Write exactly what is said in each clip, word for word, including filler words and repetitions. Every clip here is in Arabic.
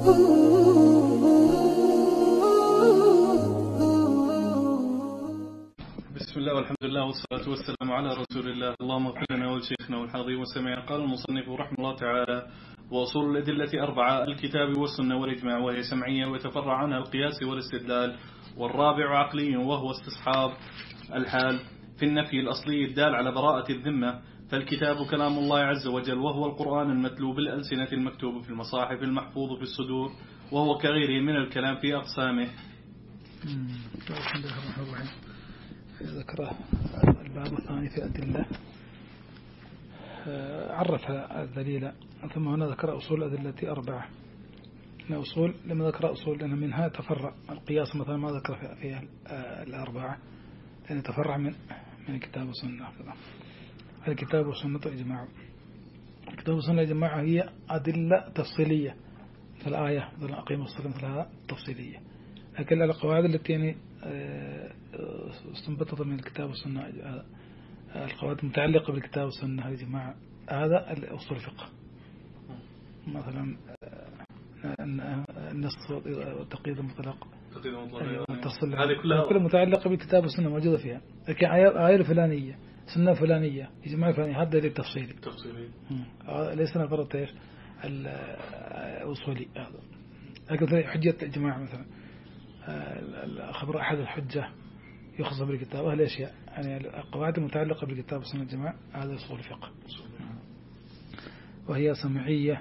بسم الله والحمد لله والصلاة والسلام على رسول الله. اللهم اغفر لنا ولشيخنا والحاضرين والسامعين. قال المصنف رحمه الله تعالى: وأصول الأدلة أربعة: الكتاب والسنة والإجماع، وهي سمعية ويتفرع عنها القياس والاستدلال. والرابع عقلي، وهو استصحاب الحال في النفي الأصلي الدال على براءة الذمة. فالكتاب كلام الله عز وجل، وهو القرآن المتلو بالألسنة المكتوب في المصاحف المحفوظ في الصدور، وهو كغيره من الكلام في أقسامه. بسم الله الرحمن الرحيم. ذكر الباب الثاني في الأدلة، عرف الدليل، ثم هنا ذكر أصول الأدلة أربعة. أصول لما ذكر أصول لأن منها تفرع القياس مثلا ما ذكر فيها الأربعة، لأن تفرع من من الكتاب والسنة. الكتاب والسنة إجماع. الكتاب والسنة إجماع هي أدلة تفصيلية، مثل الآية مثل أقيم الصلاة مثلها تفصيلية. لكن القواعد التي يعني استنبطت من الكتاب والسنة، القواعد المتعلقة بالكتاب والسنة الجماعة، هذا الأصول الفقه، مثلا النص والتقييد المطلق، هذه كلها كلها متعلقة بالكتاب والسنة موجودة فيها. لكن آية الفلانية سنة فلانية إجماع فلانية، هذا دليل تفصيلي تفصيلي ليس نظرة ايش الأصولي. هذا لكن حجة إجماع مثلا خبر أحد الحجة يخص بالكتاب، وهي الأشياء يعني القواعد المتعلقة بالكتاب والسنة الجماعة، هذا أصول الفقه. وهي سمعية،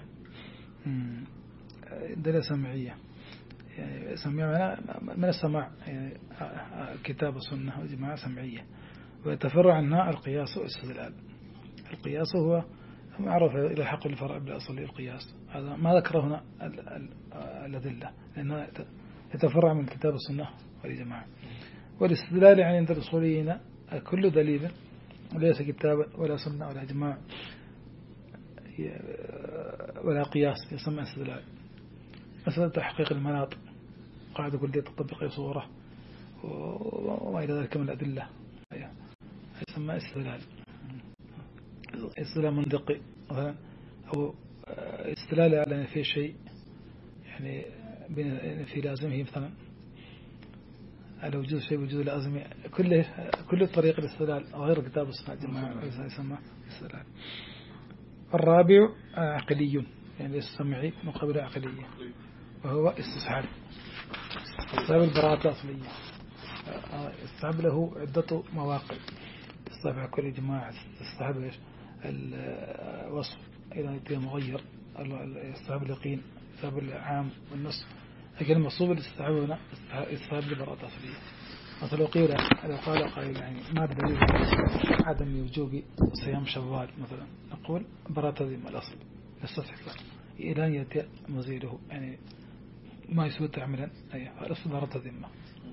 دليل سمعية يعني سمعية من السماع، يعني كتاب والسنة والجماعة سمعية، ويتفرع عنها القياس والاستدلال. القياس هو معروف إلى الحق الفرع بالأصل القياس، هذا ما ذكره هنا الأدلة لأنها يتفرع من الكتاب والسنة والجماعة. والاستدلال يعني عند الأصوليين كل دليل ليس كتابا ولا سنة ولا جماعة ولا قياس يسمى استدلال. مثلا تحقيق المناط، قاعدة كلية تطبق أي صورة وما إلى ذلك من الأدلة يسمى استدلال. استدلال منطقي مثلا، أو استدلال على في شيء يعني في لازمه، مثلا على وجود شيء وجود لازم، كل كل طريق الاستدلال غير كتاب السنة جماعة يسمى استدلال. الرابع عقلي، يعني السمعي مقابل عقلية، وهو استصحاب استصحاب البراءة الأصلية. استصحاب له عدة مواقع: استصحاب كل جماعة، استصحاب ايش الوصف إذا يتم مغير، استصحاب اليقين، استصحاب العام والنص. لكن المصوب الاستحباب هنا استحباب لبراءة أصلية. مثلا لو قيل لو قال قائل يعني ما الدليل عدم وجوب صيام شوال مثلا، نقول براءة ذمة الأصل يستصحب إلى أن يأتي مزيده، يعني ما يسوي تعملا أي الأصل براءة ذمة.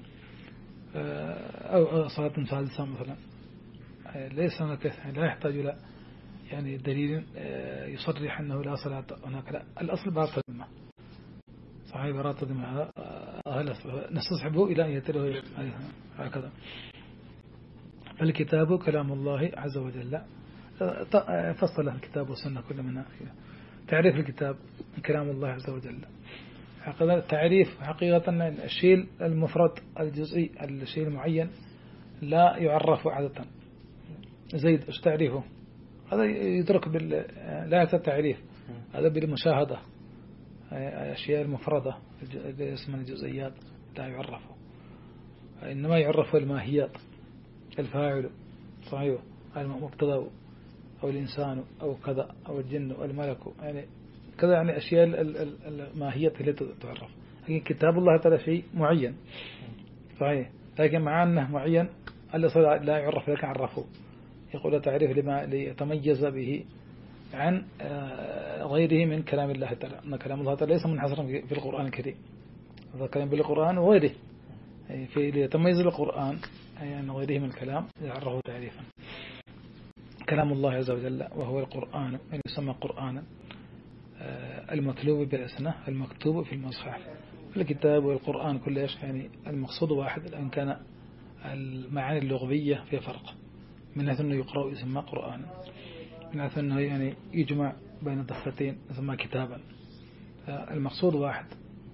أو صلاة ثالثة مثلا، ليس هناك لا يحتاج إلى يعني دليل يصرح أنه لا صلاة هناك، لا الأصل براءة ذمة صحيح براءة ذمة، نستصحبه إلى أن يتله هكذا. فالكتاب كلام الله عز وجل، فصل الكتاب والسنة كل منها. تعريف الكتاب كلام الله عز وجل، هكذا التعريف حقيقة الشيء المفرد الجزئي، الشيء المعين لا يعرف عادة. زيد ايش تعريفه؟ هذا يدرك بال لا يحتاج تعريف، هذا بالمشاهدة. الأشياء المفردة اللي اسمها الجزئيات لا يعرفه، إنما يعرف الماهيات، الفاعل صحيح، المبتدا أو الإنسان أو كذا أو الجن أو الملك، يعني كذا، يعني أشياء الماهيات اللي تعرف. لكن كتاب الله تعالى شيء معين صحيح، لكن مع أنه معين لا يعرف، لكن عرفه. يقول تعريف لما ليتميز به عن غيره من كلام الله تعالى، أن كلام الله تعالى ليس منحصرا في القرآن الكريم، هذا كلام بالقرآن وغيره، في ليتميز القرآن عن غيره من الكلام يعرفه تعريفا. كلام الله عز وجل وهو القرآن، يعني يسمى قرآنا المتلو بالألسنة المكتوب في المصحف. الكتاب والقرآن كل ايش يعني المقصود واحد، لأن كان المعاني اللغوية في فرق، من حيث أنه يقرأ يسمى قرآنا، من حيث أنه يعني يجمع بين الضفتين يسمى كتابا. المقصود واحد،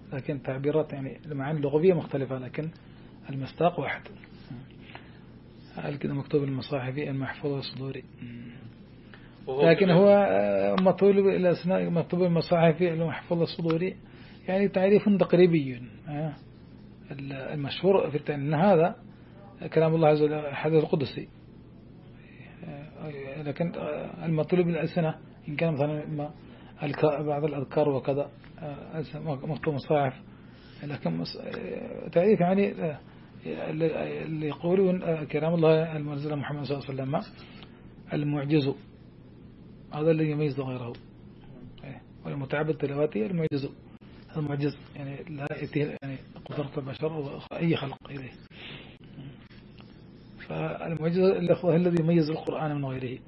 لكن تعبيرات يعني المعاني اللغوية مختلفة لكن المصداق واحد. هل كده مكتوب المصاحف المحفوظ الصدوري، لكن هو مطلوب الأسماء مكتوب المصاحف المحفوظ الصدوري يعني تعريف تقريبي. المشهور في أن هذا كلام الله عز وجل حديث القدسي، لكن المطلوب بالألسنة إن كان مثلا بعض الأذكار وكذا مكتوب مصاحف، لكن تعريف يعني اللي يقولون كلام الله المنزل محمد صلى الله عليه وسلم المعجز، هذا اللي يميز غيره، والمتعبد تلاواتي المعجز، هذا معجز يعني لا يأتيه يعني قدرة البشر أو أي خلق إليه. فالمعجز الأخوة الذي يميز القرآن من غيره.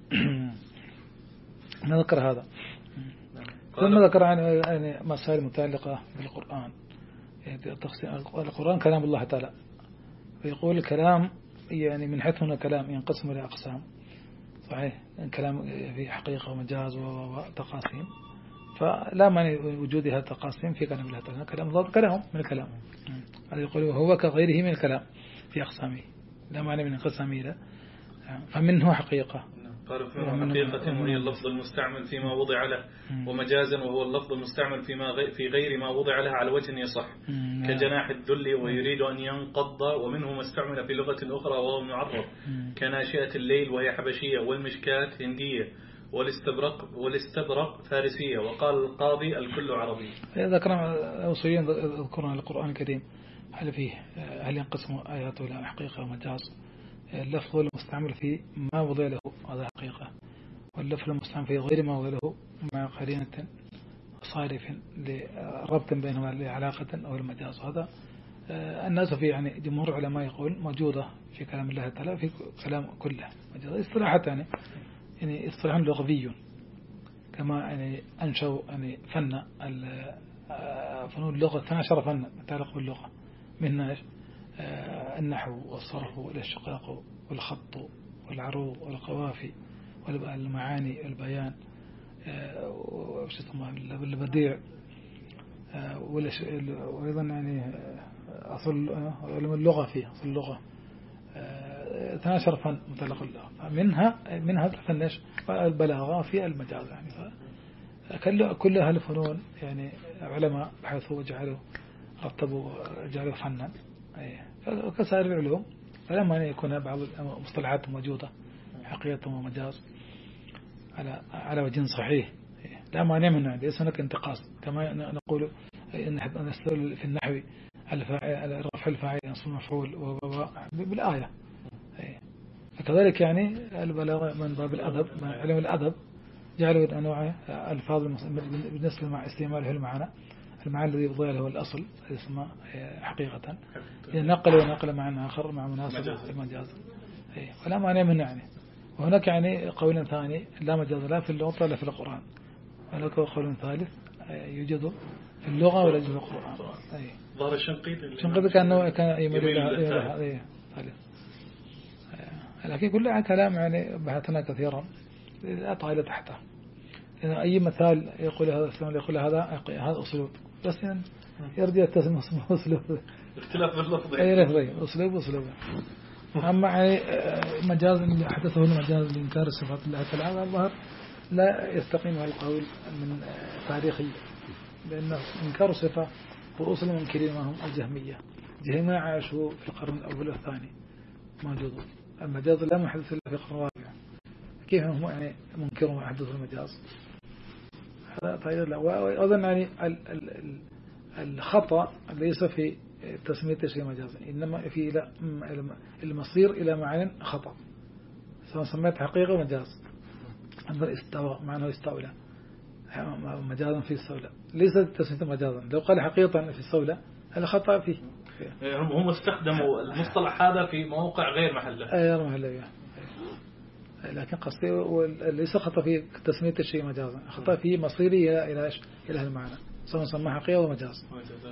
نذكر هذا. ثم ذكر عن يعني مسائل متعلقة بالقرآن، يعني القرآن كلام الله تعالى، ويقول الكلام يعني من حيث هنا كلام ينقسم إلى أقسام، صحيح، كلام في حقيقة ومجاز وتقاسيم، فلا معنى وجود هذا التقاسيم في كلام الله تعالى، كلام الله كلام من الكلام، هذا يقول هو كغيره من الكلام في أقسامه، لا معنى من انقسامه لا، فمنه حقيقة. قالوا فمنه حقيقة وهي اللفظ المستعمل فيما وضع له، ومجازا وهو اللفظ المستعمل فيما غير في غير ما وضع له على وجه يصح، كجناح الذل ويريد أن ينقض، ومنه ما استعمل في لغة أخرى وهو معرب، كناشئة الليل وهي حبشية، والمشكات هندية، والاستبرق والاستبرق فارسية، وقال القاضي الكل عربي. ذكرنا أوصيين ذكرنا القرآن الكريم هل فيه هل ينقسم آياته إلى حقيقة ومجاز؟ اللفظ المستعمل في ما وضع له هذا حقيقة، واللفظ المستعمل في غير ما وضع له مع قرينة صارف لربط بينهما لعلاقة أو المجاز. هذا الناس في يعني جمهور علماء يقول موجودة في كلام الله تعالى في كلام كله مجاز. اصطلاحات يعني يعني اصطلاح لغوي، كما يعني أنشأوا يعني فن فنون اللغة اثنا عشر فن متعلق باللغة، منها النحو والصرف والاشتقاق والخط والعروض والقوافي والمعاني والبيان والبديع، وأيضا يعني أصل علم اللغة فيه أصل اللغة اثنا عشر فن متعلق باللغة، فمنها منها الفن البلاغة في المجاز، يعني كل أهل الفنون يعني علماء بحثوا وجعلوا رتبوا جعلوا فنا كسائر العلوم، فلما أن يكون بعض المصطلحات موجودة حقيقة ومجاز على على وجه صحيح لا مانع منه، ليس هناك انتقاص، كما نقول إن نستدل في النحو على رفع الفاعل ينصب المفعول بالآية، فكذلك يعني البلاغة من باب الأدب، من علم الأدب جعلوا أنواع الفاظ بالنسبة مع استعماله المعنى المعنى الذي يضيع له الأصل اسمه حقيقة، نقل ونقل معنى آخر مع مناسبة المجاز، فلا معنى منه يعني. وهناك يعني قول ثاني لا مجاز لا في اللغة ولا في القرآن، هناك قول ثالث يوجد في اللغة ولا يوجد في القرآن. ظهر الشنقيطي الشنقيطي كان كان يميل إلى ثالث، لكن كلها كلام يعني بحثنا كثيرا لا طائل تحته، يعني أي مثال يقول هذا السلام يقول هذا هذا أسلوب، بس يعني يرجع التسمية اسمه أسلوب، اختلاف باللفظ أي لفظي أسلوب أسلوب. أما يعني مجاز اللي حدثه المجاز لإنكار صفات الله تعالى الظاهر لا يستقيم هذا القول من تاريخي، لأن إنكار صفة رؤوس المنكرين هم الجهمية، الجهمية عاشوا في القرن الأول والثاني موجودون، المجاز لا محدث إلا في القرن الرابع، كيف هم يعني منكرون ما حدث المجاز؟ هذا طيب. لا وأظن يعني الخطأ ليس في تسمية شيء مجازا، إنما في المصير إلى معنى خطأ، سواء سميت حقيقة مجاز، أما استوى معناه استولى مجازا في استولى، ليس تسمية مجازا. لو قال حقيقة في استولى هذا خطأ فيه، هم استخدموا المصطلح هذا في موقع غير محله، غير محله، لكن قصدي ليس خطأ في تسمية الشيء مجازا، خطأ في مصيره إلى إيش إلى المعنى، سواء سماه حقيقة ومجاز،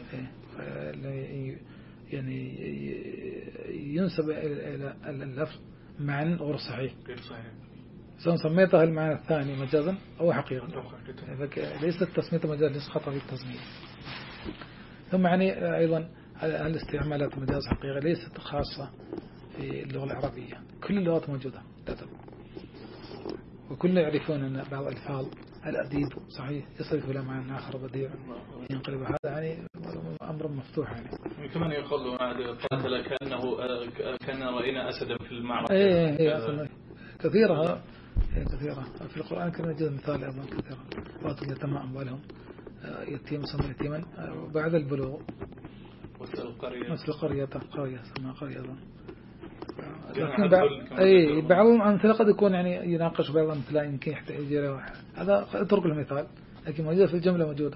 يعني ينسب إلى اللفظ معنى غير صحيح، سواء سميته المعنى الثاني مجازا أو حقيقة، ليست تسمية مجاز، ليس خطأ في التسمية. ثم يعني أيضا الاستعمالات المجاز حقيقة ليست خاصة في اللغة العربية، كل اللغات موجودة للأسف، وكل يعرفون أن بعض الألفاظ الأديب صحيح يصرف إلى معنى آخر بديع ينقلب، هذا يعني أمر مفتوح يعني. كمان يقول قاتل كأنه كان رأينا أسدا في المعركة. إيه إيه أصلا كثيرة كثيرة في القرآن الكريم يوجد مثال أيضا كثيرة، وآتوا اليتامى أموالهم يتيم سمى يتيما بعد البلوغ، مثل القرية مثل قرية قرية سمى قرية أيضا. لكن بعض أي بعض الأمثلة قد يكون يعني يناقش بعض الأمثلة يمكن يحتاج إلى واحد، هذا اترك المثال لكن موجودة في الجملة موجودة.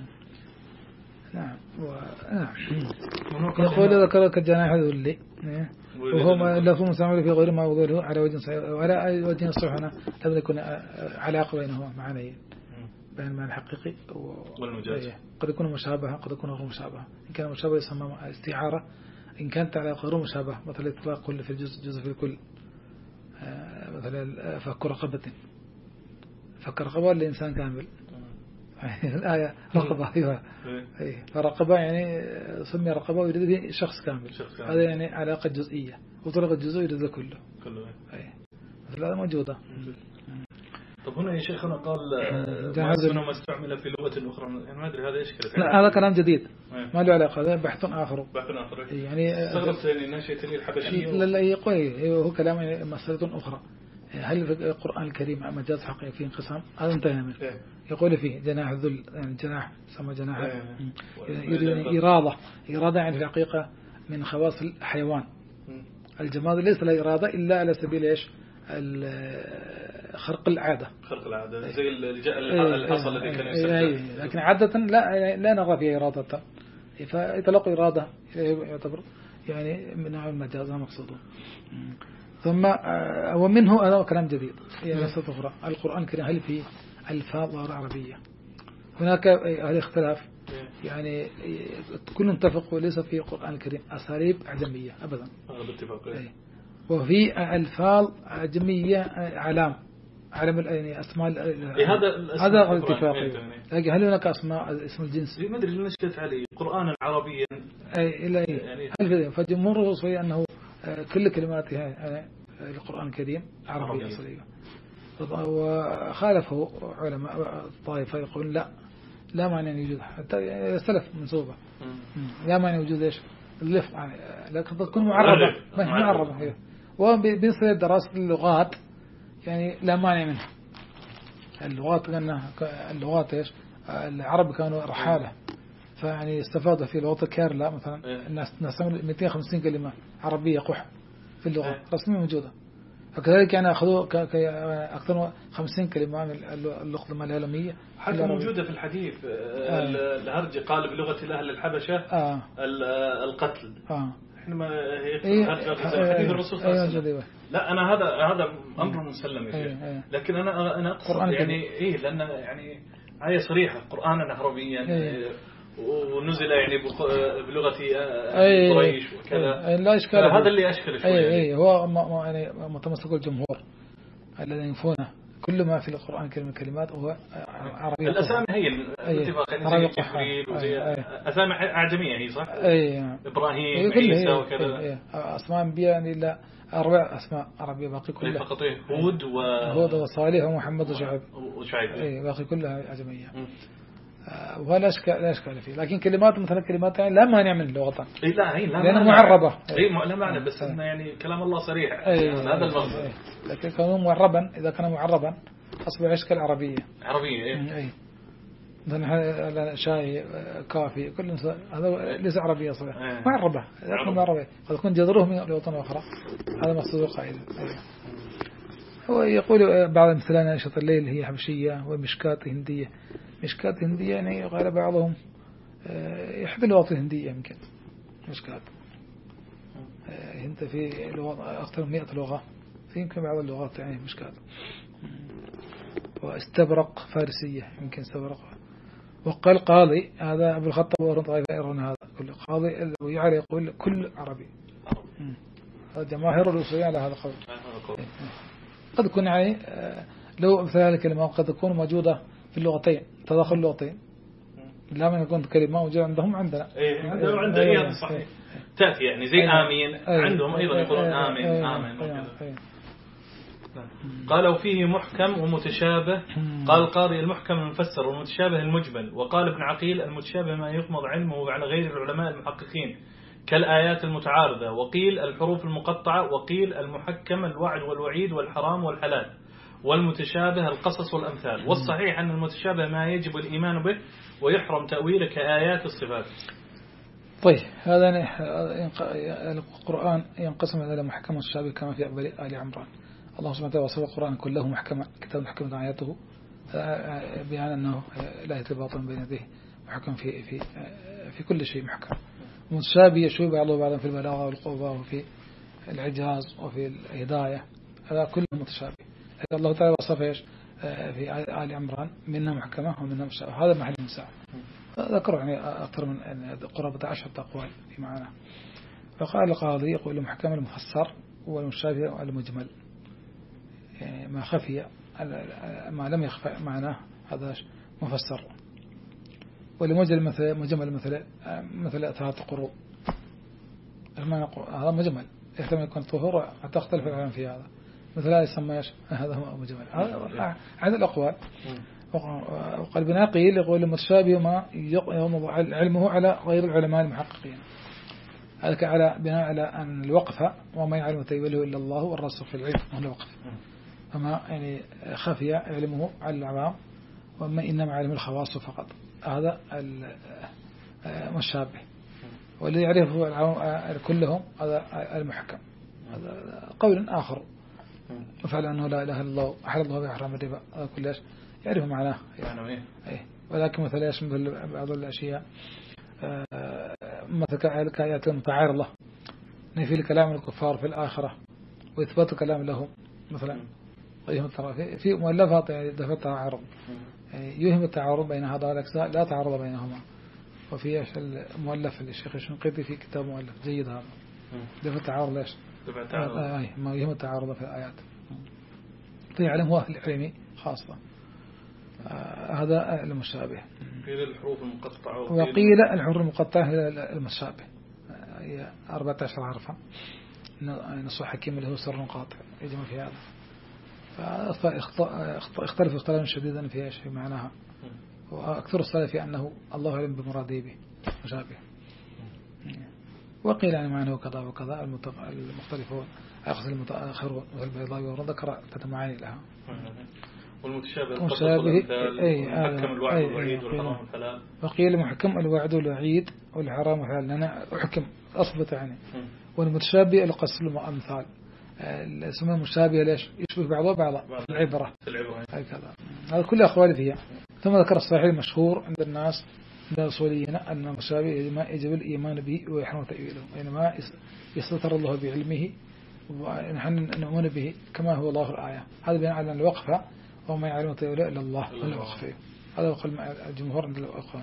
نعم و... نعم يقول ذكرك الجناح ذلي وهو ما لفظ مستعمل في غير ما وضعه على وجه صحيح وعلى وجه صحيح هنا لم يكن علاقة بينهما معنى بين المعنى الحقيقي والمجاز، قد يكون مشابهة قد يكون غير مشابهة. إن كان مشابه يسمى استعارة، إن كانت على غير مشابهة مثل إطلاق كل في الجزء جزء في الكل، مثلا فك رقبة فك رقبة لإنسان كامل الآية رقبة أيوة فرقبة يعني سمي رقبة ويريد به شخص كامل، هذا يعني علاقة جزئية، وطلق الجزء يريد كله كله مثل هذا موجودة. طب هنا يا شيخنا قال ما استعمل في لغة أخرى، يعني ما أدري هذا إيش كذا. لا هذا كلام جديد ما له علاقة، هذا بحث آخر. بحث آخر. يعني استغربت يعني ناشئة الحبشية. لا لا يقول هو كلام مسألة أخرى. هل في القرآن الكريم مجاز حقيقي فيه انقسام؟ هذا انتهى منه. يقول فيه جناح الذل، يعني جناح سمى جناح إرادة، إرادة يعني في الحقيقة من خواص الحيوان. الجماد ليس له إرادة إلا على سبيل إيش؟ خرق العادة، خرق العادة زي الحصى الذي كان يستخدم، لكن عادة لا لا نرى فيها إرادة، فيطلق إرادة يعتبر يعني من نوع المجاز مقصوده. ثم ومنه هذا كلام جديد يعني نص أخرى القرآن الكريم هل فيه ألفاظ غير عربية؟ هناك الاختلاف يعني كل اتفق وليس في القرآن الكريم أساليب أعجمية أبدا، وفي ألفاظ أعجمية علام علم يعني أسماء هذا هذا اتفاقي، لكن هل هناك أسماء اسم الجنس؟ ما أدري ليش كنت عليه قرآنا عربيا أي لا يعني فجمهور الرسول أنه كل كلماتها القرآن الكريم عربية أصلية، وخالفه علماء الطائفة يقول لا لا معنى أن يوجد حتى سلف منصوبة لا معنى وجود إيش اللفظ يعني، لكن تكون معربة ما هي معربة هي، وبنصير دراسة اللغات يعني لا مانع منها. اللغات لأن اللغات إيش العرب كانوا رحالة، فيعني استفادوا في لغة كيرلا مثلا الناس نستعمل مئتين وخمسين كلمة عربية قح في اللغة رسمية موجودة، فكذلك يعني أخذوا أكثر من خمسين كلمة من اللغة العالمية حتى موجودة في الحديث. آه. الهرج قال بلغة أهل الحبشة آه. القتل آه. حينما هي حديث الرسول صلى الله عليه وسلم. لا أنا هذا هذا أمر مسلم يا شيخ، لكن أنا أنا أقصد يعني إيه لأن يعني آية صريحة قرآنا عربيا ونزل يعني بلغة قريش وكذا، لا إشكال، هذا اللي أشكل شوي. أي أي هو يعني متمسك الجمهور الذين ينفونه كل ما في القرآن الكريم كلمات هو عربية. الأسامي هي الاتفاق يعني زي جبريل وزي أسامي أعجمية هي صح؟ أي إبراهيم عيسى وكذا، أسماء أنبياء يعني لا أربع أسماء عربية باقي كلها فقط هود و هود وصالح ومحمد وشعيب وشعيب أي باقي كلها أعجمية، ولا أشكال لا أشكال فيه، لكن كلمات مثلا كلمات يعني لا مانع من اللغة إيه لا هي لا لأنها معربة إيه لا معنى بس إنه يعني كلام الله صريح هذا المغزى، لكن كانوا معربا إذا كان معربا أصبح أشكال عربية عربية إيه إيه مثلا شاي كافي كل هذا ليس عربية صحيح معربة لكن معربة قد يكون جذره من لغة أخرى، هذا مقصود القاعدة. هو يقول بعض مثلنا نشاط الليل هي حبشية ومشكات هندية، مشكات هندية يعني قال بعضهم إحدى اللغات الهندية يمكن مشكات هند في لغة أكثر من مئة لغة، في يمكن بعض اللغات يعني مشكات. واستبرق فارسية يمكن استبرق. وقال قاضي هذا أبو الخطاب ورن طائفة يرون هذا كل قاضي ويعلى يقول كل عربي، هذا جماهير الأصوليين على هذا القول. قد يكون يعني لو مثال الكلمة قد تكون موجودة في اللغتين تداخل اللغتين لا من يكون كلمة موجودة عندهم عندنا إيه عندهم عندنا إيه صحيح تأتي يعني زي آمين عندهم أيضا يقولون آمين آمين وكذا. قال وفيه محكم ومتشابه. قال القاضي المحكم المفسر والمتشابه المجمل. وقال ابن عقيل المتشابه ما يغمض علمه على غير العلماء المحققين كالآيات المتعارضة. وقيل الحروف المقطعة. وقيل المحكم الوعد والوعيد والحرام والحلال. والمتشابه القصص والأمثال. والصحيح أن المتشابه ما يجب الإيمان به ويحرم تأويله كآيات الصفات. طيب هذا القرآن ينقسم إلى محكم والمتشابه كما في أول آل عمران. الله سبحانه وتعالى وصف القرآن كله محكما كتاب محكم آياته بيان أنه لا يتباطن بين يديه محكم في في في كل شيء محكم. متشابه يشوي بعضه بعضا في البلاغة والقوة وفي الإعجاز وفي الهداية هذا كله متشابه. لكن الله تعالى وصف ايش في آل عمران منها محكمة ومنها متشابه. هذا محل المساء ذكروا يعني أكثر من قرابة عشرة أقوال في معناه. فقال القاضي يقول المحكم المفسر والمتشابه المجمل يعني ما خفي ما لم يخفى معناه هذا مفسر. والمجمل مثل مجمل مثل مثل ثلاث قروء هذا مجمل يحتمل يكون طهور حتى تختلف العلم في هذا مثل هذا يسمى هذا هو مجمل. هذا عدد الأقوال. وقال ابن عقيل يقول المتشابه ما يغمض علمه على غير العلماء المحققين. هذا على بناء على أن الوقف وما يعلم تأويله إلا الله والراسخ في العلم هو الوقف. فما يعني خفي علمه على العوام وما إنما علم الخواص فقط. هذا المشابه والذي يعرفه كلهم هذا المحكم. هذا قول آخر وفعل أنه لا إله إلا الله أحل الله بإحرام الربا هذا كله يعرف معناه يعني. إيه ولكن مثلا يشمل بعض الأشياء مثل كآيات متعارضة نفي الكلام الكفار في الآخرة وإثبات كلام لهم مثلا في مؤلفات يعني دفع التعارض يعني يهم التعارض بين هذا الأجزاء لا تعارض بينهما. وفي المؤلف للشيخ الشنقيطي في كتاب مؤلف جيد هذا دفع التعارض ليش آه ما يهم التعارض في الآيات فيعلم هو العلمي خاصة. آه هذا المشابه. قيل الحروف المقطعة وقيل الحروف المقطعة هي المشابه هي أربعة عشر حرفا نص حكيم اللي هو سر قاطع يجمع في هذا. فاختلف اختلافا شديدا في ايش في معناها. واكثر السلف في انه الله اعلم بمراده به مشابه. وقيل يعني معناه كذا وكذا المختلفون اخذ المتاخرون والبيضاوي وذكر تتمعاني لها. والمتشابه المشابه محكم الوعد والوعيد والحرام والحلال. وقيل محكم الوعد والوعيد والحرام والحلال لأن حكم أثبت يعني. والمتشابه القصر الأمثال اسمه مشابه ليش يشبه بعضه بعضا العبرة هكذا. هذا كل أقوال فيها. ثم ذكر الصحيح المشهور عند الناس عند الأصوليين أن المشابه يجب الإيمان به ويحرم تأويله يعني ما يستتر الله بعلمه ونحن نؤمن به كما هو الله الآية. هذا بناء على الوقفة وما يعلم تأويله إلا الله الوقفة. هذا قول الجمهور عند الأخوان.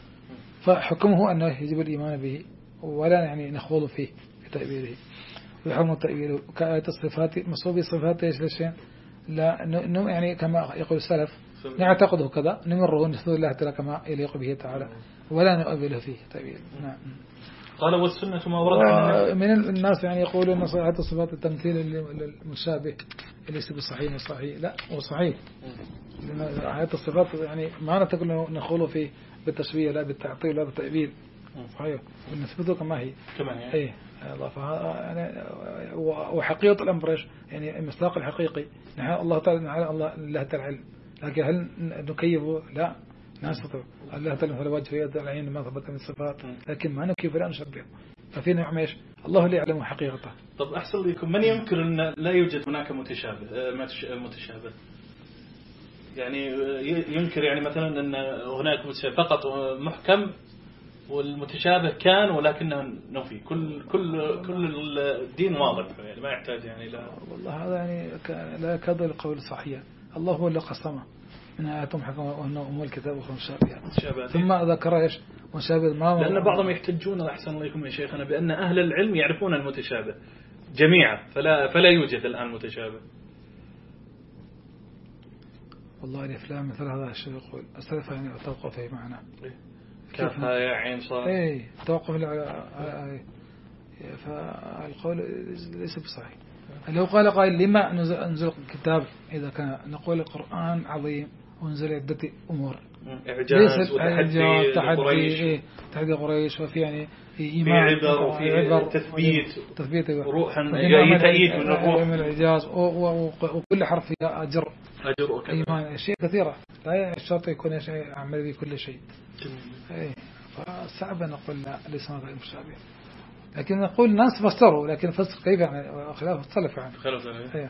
فحكمه أنه يجب الإيمان به ولا يعني نخوض فيه في تأويله ويحرم تأويله كآيات الصفات مصوبي صفات ايش لشيء لا انه يعني كما يقول السلف نعتقده كذا نمره نثبت الله تعالى كما يليق به تعالى ولا نؤوله فيه تأويل. نعم. قال والسنة ما ورد من الناس يعني يقولون ان صحة الصفات التمثيل المشابه ليس بالصحيح والصحيح لا هو صحيح لأن آيات الصفات يعني ما نتقول نقوله فيه بالتشبيه لا بالتعطيل لا بالتأويل صحيح ونثبته كما هي كمان يعني ايه يعني وحقيقة الأمر إيش يعني المصداق الحقيقي نحن الله تعالى نحن الله الله تعالى العلم لكن هل نكيفه لا نستطيع الله تعالى مثل وجه في يد العين ما ثبت من الصفات لكن ما نكيف لا نشبهه ففي نعم إيش الله اللي يعلم حقيقته. طب أحسن لكم من ينكر أن لا يوجد هناك متشابه متشابه يعني ينكر يعني مثلا أن هناك متشابه فقط محكم والمتشابه كان ولكنه نفي كل كل كل الدين واضح يعني ما يحتاج يعني لا والله هذا يعني لا كذا القول صحيح. الله هو اللي قسمه من آياتهم حكمة وأنه أم الكتاب ومشابهات ثم ذكر إيش مشابه ما لأن بعضهم يحتجون أحسن لكم يا شيخنا بأن أهل العلم يعرفون المتشابه جميعا فلا فلا يوجد الآن متشابه. والله الإفلام مثل هذا الشيء يقول السلف يعني توقف في معنى كافها يا عين صاد. إيه توقف على فالقول ليس بصحيح. لو قال قائل لما أنزل الكتاب إذا كان نقول القرآن عظيم وانزل عدة أمور إعجاز وتحدي تحدي إيه تحدي قريش وفي يعني إيمان في عبر وفي عبر تثبيت تثبيت روحا جاي تأييد من الروح من الإعجاز وكل حرف فيها أجر أجر وكذا إيمان أشياء كثيرة لا الشرط يكون شيء عمل به كل شيء. إيه فصعب أن نقول لا ليس هذا مشابه، لكن نقول الناس فسروا لكن فسر كيف يعني خلاف اختلف عنه. خلاف عنه.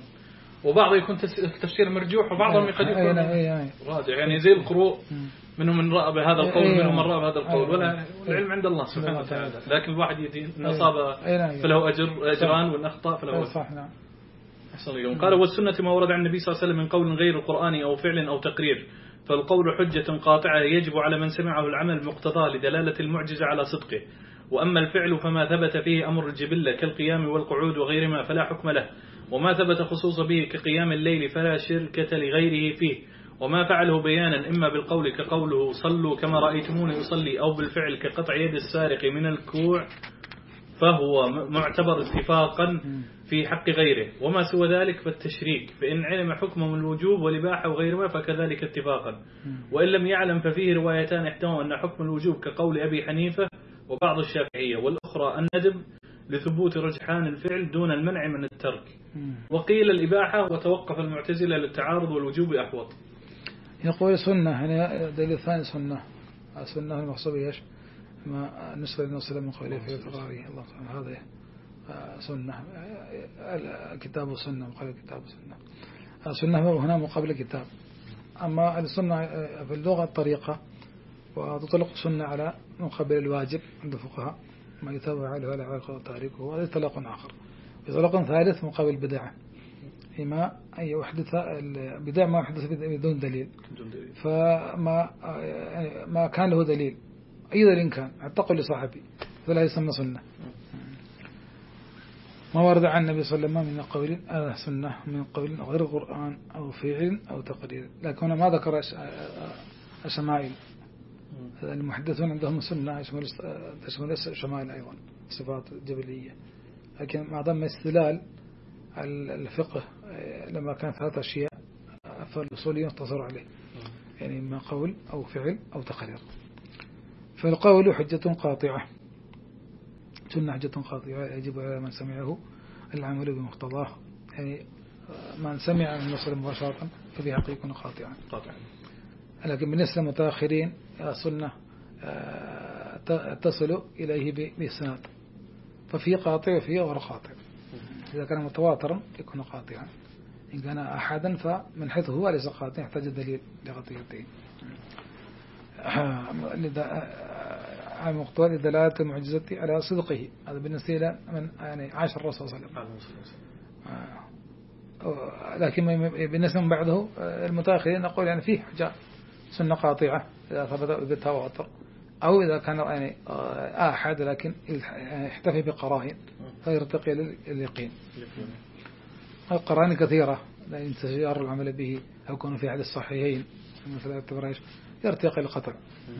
وبعض يكون تفسير مرجوح وبعضهم قد يكون راجع يعني زي القروء منهم من رأى بهذا القول ومنهم من رأى بهذا القول ولا العلم عند الله سبحانه وتعالى، لكن الواحد يدين إن أصاب فله أجر أجران وإن أخطأ فله أجر. صح نعم. قال والسنة ما ورد عن النبي صلى الله عليه وسلم من قول غير القرآن أو فعل أو تقرير، فالقول حجة قاطعة يجب على من سمعه العمل مقتضى لدلالة المعجزة على صدقه، وأما الفعل فما ثبت فيه أمر الجبلة كالقيام والقعود وغيرهما فلا حكم له، وما ثبت خصوص به كقيام الليل فلا شركة لغيره فيه، وما فعله بيانا إما بالقول كقوله صلوا كما رأيتموني يصلي أو بالفعل كقطع يد السارق من الكوع فهو معتبر اتفاقا في حق غيره، وما سوى ذلك فالتشريك فإن علم حكمه من الوجوب والإباحة وغيرها فكذلك اتفاقا، وإن لم يعلم ففيه روايتان إحداهما أن حكم الوجوب كقول أبي حنيفة وبعض الشافعية، والأخرى الندب لثبوت رجحان الفعل دون المنع من الترك، وقيل الإباحة وتوقف المعتزلة للتعارض والوجوب أحوط. يقول سنة هنا دليل ثاني سنة السنة المقصود ايش ما نسبة للنصر من قوله في القرآن الله تعالى هذا سنة الكتاب والسنة مقابل الكتاب والسنة. السنة هنا مقابل الكتاب، أما السنة في اللغة الطريقة وتطلق السنة على مقابل الواجب عند الفقهاء ما يتابع عليه ولا علاقة تاريخه، وهذا طلاق آخر. طلاق ثالث مقابل البدعة إما أن يحدث البدع ما يحدث بدون دليل، فما ما كان له دليل أي دليل كان حتى قل لصاحبي فلا يسمى سنة. ما ورد عن النبي صلى الله عليه وسلم من قول هذا سنة من قول غير القرآن أو فعل أو تقرير، لكن هنا ما ذكر الشمائل. المحدثون عندهم سنة تشمل الشمائل أيضا صفات جبلية، لكن مع ضم استدلال الفقه لما كانت ثلاث أشياء فالأصوليين اقتصروا عليه، يعني ما قول أو فعل أو تقرير. فالقول حجة قاطعة سنة حجة قاطعة يجب على من سمعه العمل بمقتضاه، يعني من سمع من النصر مباشرة ففي حقه يكون قاطعا. لكن بالنسبة للمتأخرين السنة تصل إليه بإسناد، ففي قاطع وفي غير قاطع. إذا كان متواترا يكون قاطعا، إن كان أحدا فمن حيث هو ليس قاطع يحتاج دليل لقطيعته. مقتضى لدلالة المعجزة على صدقه، هذا بالنسبة إلى من يعني عاش الرسول صلى الله عليه وسلم. لكن بالنسبة من بعده المتأخرين نقول يعني فيه حجة سنة قاطعة إذا ثبت بالتواتر، أو إذا كان يعني أحد لكن يحتفي بقرائن فيرتقي لليقين. القرائن كثيرة لا ينتشر العمل به أو يكون في أحد الصحيحين مثل التبريش يرتقي القطع.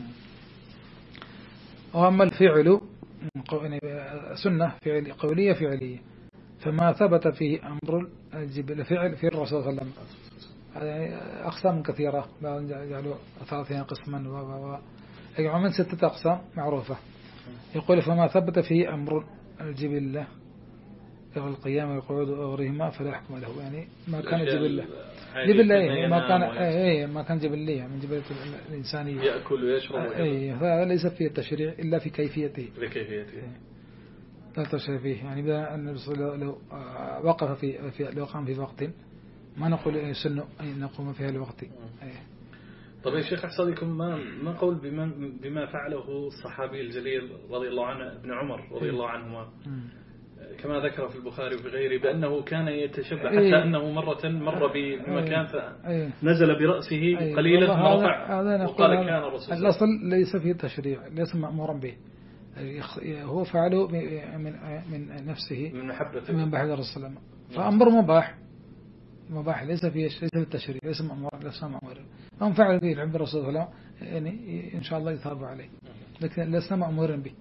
وأما الفعل سنة فعل قولية فعلية، فما ثبت فيه أمر الجبل فعل في الرسول صلى الله عليه وسلم أقسام كثيرة جعلوا ثلاثين قسما و يجمع من ستة أقسام معروفة. يقول فما ثبت فيه أمر الجبلة القيام والقعود وغيرهما فلا حكم له، يعني ما كان جبلة جبلة ما كان إيه ما كان جبلية من جبلة الإنسانية يأكل ويشرب إيه، فليس فيه التشريع إلا في كيفيته بكيفيته لا تشريع فيه. يعني بأن النبي صلى الله عليه وسلم لو وقف في في لو قام في وقت ما نقول يسن أن نقوم فيها الوقت. طيب يا شيخ أحسن لكم ما ما قول بما بما فعله الصحابي الجليل رضي الله عنه ابن عمر رضي الله عنهما كما ذكر في البخاري وفي غيره بأنه كان يتشبه حتى أنه مرة مر بمكان فنزل برأسه قليلا مرفع وقال كان الرسول الأصل ليس فيه تشريع ليس مأمورا به، هو فعله من من نفسه من محبته من بحث الرسول فأمر مباح مباح ليس فيه ليس في التشريع ليس مأمور ليس مأمور هم فعلوا به العبد الرسول صلى الله عليه وسلم يعني إن شاء الله يثاب عليه لكن لسنا مأمورا به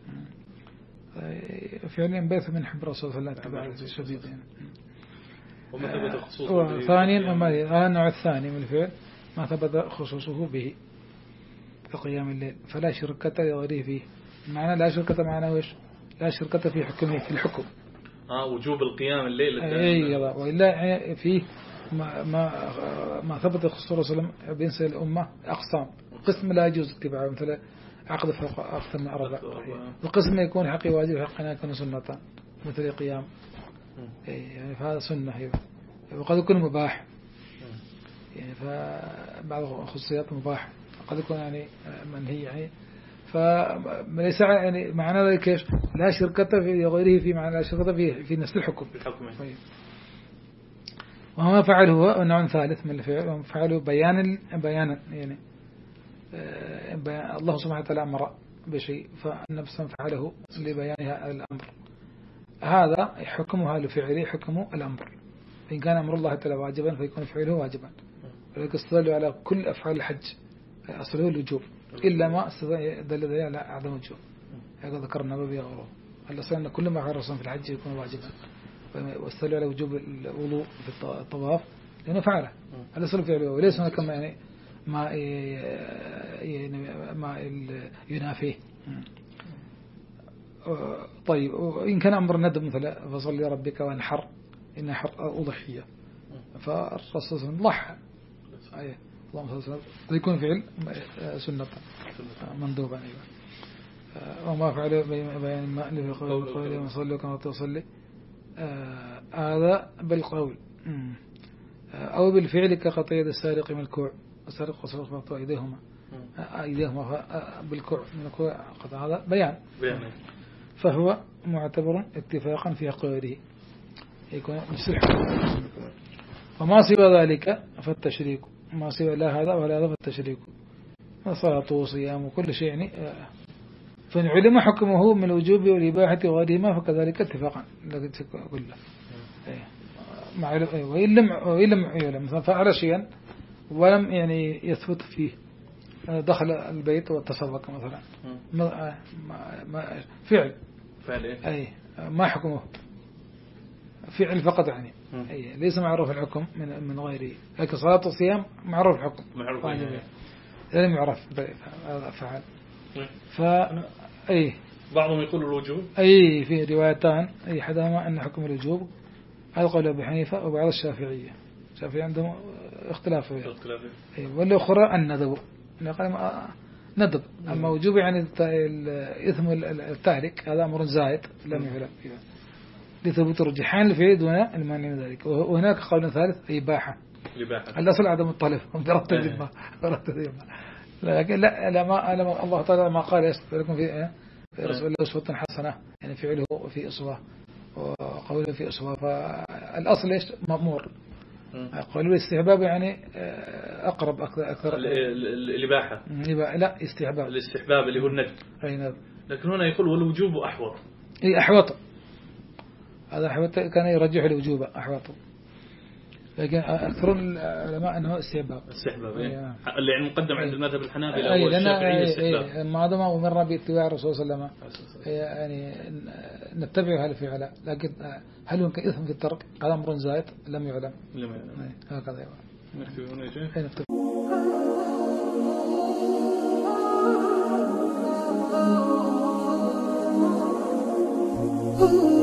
فعليا بيث من حب الرسول صلى الله عليه وسلم الشديد يعني. وما ثبت خصوصه ثانيا النوع الثاني من الفعل ما ثبت خصوصه به كقيام الليل فلا شركة لغيره فيه معنى لا شركة معنى وش لا شركة في حكمه في الحكم اه وجوب القيام الليل اي وإلا فيه ما ما ما ثبت خصوص الرسول صلى الله عليه وسلم بينسى الأمة أقسام قسم لا يجوز اتباعه مثل عقد فوق أكثر من أربع وقسم يكون حقي واجب وحقنا يكون سنة مثل القيام يعني فهذا سنة هي وقد يكون مباح يعني فبعض خصوصيات مباح قد يكون يعني منهي يعني فليس يعني معنى ذلك ايش لا شركة في غيره في معنى لا شركة في في نفس الحكم طيب. وما فعله هو نوع ثالث من الفعل فعله بيانا بيانا يعني الله سبحانه وتعالى أمر بشيء فالنفس فعله لبيانها الأمر هذا حكمها لفعله حكم الأمر إن كان أمر الله تعالى واجبا فيكون فعله واجبا ولذلك استدلوا على كل أفعال الحج أصله الوجوب إلا ما دل ذلك على عدم الوجوب هذا ذكرنا بابي غيره الأصل أن كل ما فعل الرسول في الحج يكون واجبا واستدلوا على وجوب الوضوء في الطواف لأنه فعله الأصل فعله وليس هناك ما يعني ما ما ينافيه طيب إن كان أمر ندب مثلا فصل لربك وانحر إن حر أضحية فالرسول صلى الله عليه وسلم اللهم صل وسلم يكون فعل سنة مندوبا أيوة وما فعل بيان ما اللي في قوله وصلي كما تصلي هذا بالقول أو بالفعل كقطع يد السارق من الكوع السارق وسرق مقطوع أيديهما أيديهما بالكوع من الكوع قطع هذا بيان فهو معتبر اتفاقا في أقواله يكون مسلح وما سوى ذلك فالتشريك ما سوى لا هذا ولا هذا فالتشريك صلاة وصيام وكل شيء يعني فإن علم حكمه من الوجوب والإباحة وغيرهما فكذلك اتفاقا كله وإن لم وإن لم يعلم مثلا فعل شيئا ولم يعني يثبت فيه دخل البيت وتسوق مثلا ما ما فعل فعل إيه؟ أي ما حكمه فعل فقط يعني أي ليس معروف الحكم من من غيره لكن صلاة الصيام معروف الحكم معروف لم يعرف فعل ف أي بعضهم يقول الوجوب أي في روايتان أي حدهما أن حكم الوجوب هذا قول أبي حنيفة وبعض الشافعية الشافعية عندهم اختلاف فيه أي والأخرى الندب قال ندب أما وجوب يعني الإثم التهلك هذا أمر زائد لم يعلم فيه لثبوت الرجحان الفعل دون المانع من ذلك وهناك قول ثالث إباحة الأصل عدم الطلب برد الذمة برد الذمة لكن لا لما لما الله تعالى ما قال يستلكم في في رسول الله أسوة حسنة يعني فعله في أسوة وقوله في أسوة فالأصل إيش مأمور قالوا الاستحباب يعني أقرب أكثر أكثر الإباحة لا استحباب الاستحباب اللي هو الندب أي نعم لكن هنا يقول والوجوب أحوط إيه أحوط هذا أحوط كان يرجح الوجوب أحوط لكن أكثر العلماء أنه استحباب استحباب اللي يعني مقدم عند المذهب الحنابلة والشافعية استحباب ما دام أمرنا باتباع الرسول صلى الله عليه وسلم يعني نتبع هذا الفعل لكن هل يمكن إثم في الترك هذا أمر زائد لم يعلم لم يعلم هكذا نكتب هنا يا شيخ نكتب